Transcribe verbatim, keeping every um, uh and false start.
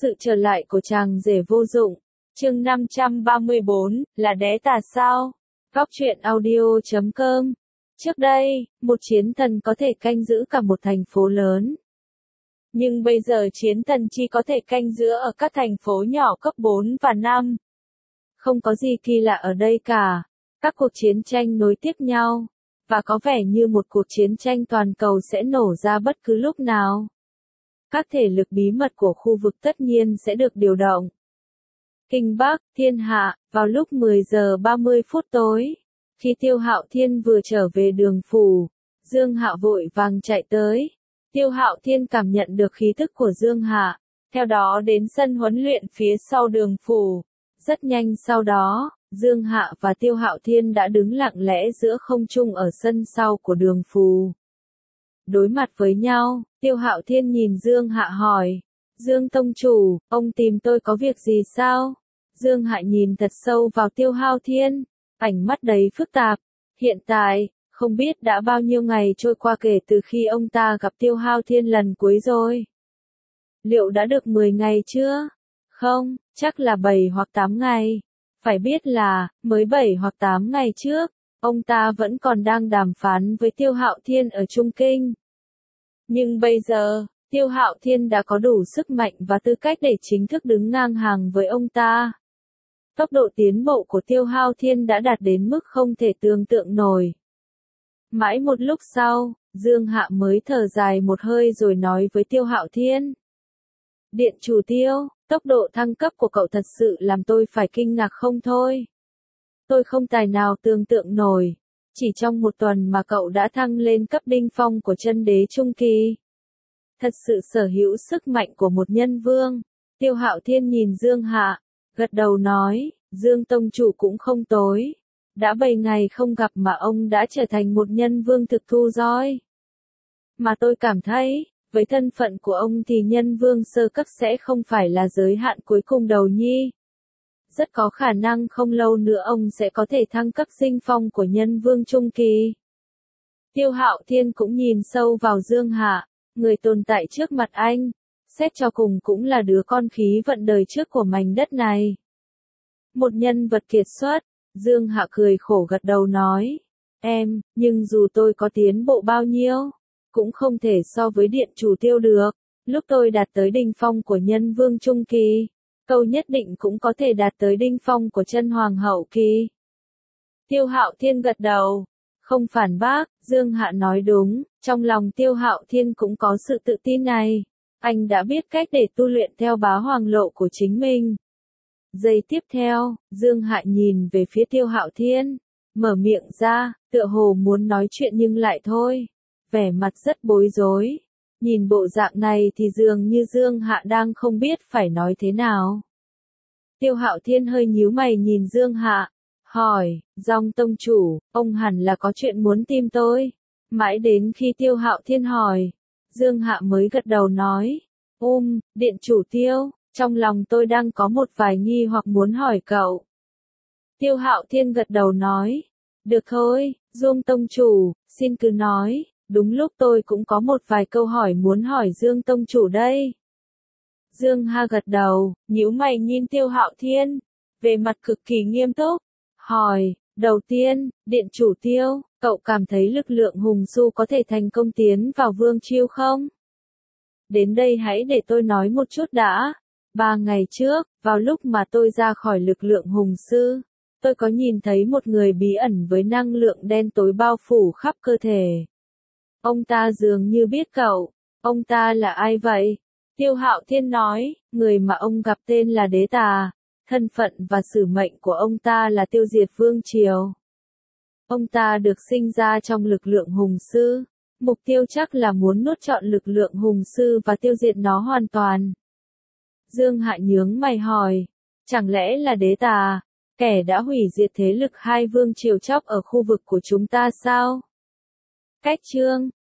Sự trở lại của chàng rể vô dụng. Chương năm trăm ba mươi bốn, là đế tà sao? Góc truyện audio chấm com. Trước đây, một chiến thần có thể canh giữ cả một thành phố lớn. Nhưng bây giờ chiến thần chỉ có thể canh giữ ở các thành phố nhỏ cấp bốn và năm. Không có gì kỳ lạ ở đây cả. Các cuộc chiến tranh nối tiếp nhau, và có vẻ như một cuộc chiến tranh toàn cầu sẽ nổ ra bất cứ lúc nào. Các thể lực bí mật của khu vực tất nhiên sẽ được điều động. Kinh Bắc, Thiên Hạ, vào lúc mười giờ ba mươi phút tối, khi Tiêu Hạo Thiên vừa trở về đường phủ, Dương Hạ vội vàng chạy tới. Tiêu Hạo Thiên cảm nhận được khí tức của Dương Hạ, theo đó đến sân huấn luyện phía sau đường phủ. Rất nhanh sau đó, Dương Hạ và Tiêu Hạo Thiên đã đứng lặng lẽ giữa không trung ở sân sau của đường phủ. Đối mặt với nhau, Tiêu Hạo Thiên nhìn Dương Hạ hỏi, Dương Tông Chủ, ông tìm tôi có việc gì sao? Dương Hạ nhìn thật sâu vào Tiêu Hạo Thiên, ánh mắt đầy phức tạp. Hiện tại, không biết đã bao nhiêu ngày trôi qua kể từ khi ông ta gặp Tiêu Hạo Thiên lần cuối rồi. Liệu đã được mười ngày chưa? Không, chắc là bảy hoặc tám ngày. Phải biết là, mới bảy hoặc tám ngày trước, ông ta vẫn còn đang đàm phán với Tiêu Hạo Thiên ở Trung Kinh. Nhưng bây giờ, Tiêu Hạo Thiên đã có đủ sức mạnh và tư cách để chính thức đứng ngang hàng với ông ta. Tốc độ tiến bộ của Tiêu Hạo Thiên đã đạt đến mức không thể tưởng tượng nổi. Mãi một lúc sau, Dương Hạ mới thở dài một hơi rồi nói với Tiêu Hạo Thiên. Điện chủ Tiêu, tốc độ thăng cấp của cậu thật sự làm tôi phải kinh ngạc không thôi. Tôi không tài nào tưởng tượng nổi. Chỉ trong một tuần mà cậu đã thăng lên cấp đỉnh phong của chân đế trung kỳ. Thật sự sở hữu sức mạnh của một nhân vương. Tiêu Hạo Thiên nhìn Dương Hạ, gật đầu nói, Dương Tông Chủ cũng không tối. Đã bảy ngày không gặp mà ông đã trở thành một nhân vương thực thụ rồi. Mà tôi cảm thấy, với thân phận của ông thì nhân vương sơ cấp sẽ không phải là giới hạn cuối cùng đầu nhi. Rất có khả năng không lâu nữa ông sẽ có thể thăng cấp sinh phong của nhân vương trung kỳ. Tiêu Hạo Thiên cũng nhìn sâu vào Dương Hạ, người tồn tại trước mặt anh, xét cho cùng cũng là đứa con khí vận đời trước của mảnh đất này. Một nhân vật kiệt xuất, Dương Hạ cười khổ gật đầu nói, em, nhưng dù tôi có tiến bộ bao nhiêu, cũng không thể so với điện chủ Tiêu được. Lúc tôi đạt tới đỉnh phong của nhân vương trung kỳ, cậu nhất định cũng có thể đạt tới đỉnh phong của chân hoàng hậu kỳ. Tiêu Hạo Thiên gật đầu, không phản bác. Dương Hạ nói đúng, trong lòng Tiêu Hạo Thiên cũng có sự tự tin này. Anh đã biết cách để tu luyện theo bá hoàng lộ của chính mình. Giây tiếp theo, Dương Hạ nhìn về phía Tiêu Hạo Thiên, mở miệng ra, tựa hồ muốn nói chuyện nhưng lại thôi. Vẻ mặt rất bối rối. Nhìn bộ dạng này thì dường như Dương Hạ đang không biết phải nói thế nào. Tiêu Hạo Thiên hơi nhíu mày nhìn Dương Hạ, hỏi, Dòng Tông Chủ, ông hẳn là có chuyện muốn tìm tôi. Mãi đến khi Tiêu Hạo Thiên hỏi, Dương Hạ mới gật đầu nói, um, điện chủ Tiêu, trong lòng tôi đang có một vài nghi hoặc muốn hỏi cậu. Tiêu Hạo Thiên gật đầu nói, được thôi, Dương Tông Chủ, xin cứ nói. Đúng lúc tôi cũng có một vài câu hỏi muốn hỏi Dương Tông Chủ đây. Dương Hạ gật đầu, nhíu mày nhìn Tiêu Hạo Thiên, về mặt cực kỳ nghiêm túc, hỏi, đầu tiên, điện chủ Tiêu, cậu cảm thấy lực lượng hùng su có thể thành công tiến vào Vương Chiêu không? Đến đây hãy để tôi nói một chút đã. Ba ngày trước, vào lúc mà tôi ra khỏi lực lượng hùng sư, tôi có nhìn thấy một người bí ẩn với năng lượng đen tối bao phủ khắp cơ thể. Ông ta dường như biết cậu. Ông ta là ai vậy? Tiêu Hạo Thiên nói, người mà ông gặp tên là Đế Tà. Thân phận và sử mệnh của ông ta là tiêu diệt vương triều. Ông ta được sinh ra trong lực lượng hùng sư. Mục tiêu chắc là muốn nuốt trọn lực lượng hùng sư và tiêu diệt nó hoàn toàn. Dương Hạ nhướng mày hỏi, chẳng lẽ là Đế Tà, kẻ đã hủy diệt thế lực hai vương triều chóc ở khu vực của chúng ta sao? Cách chương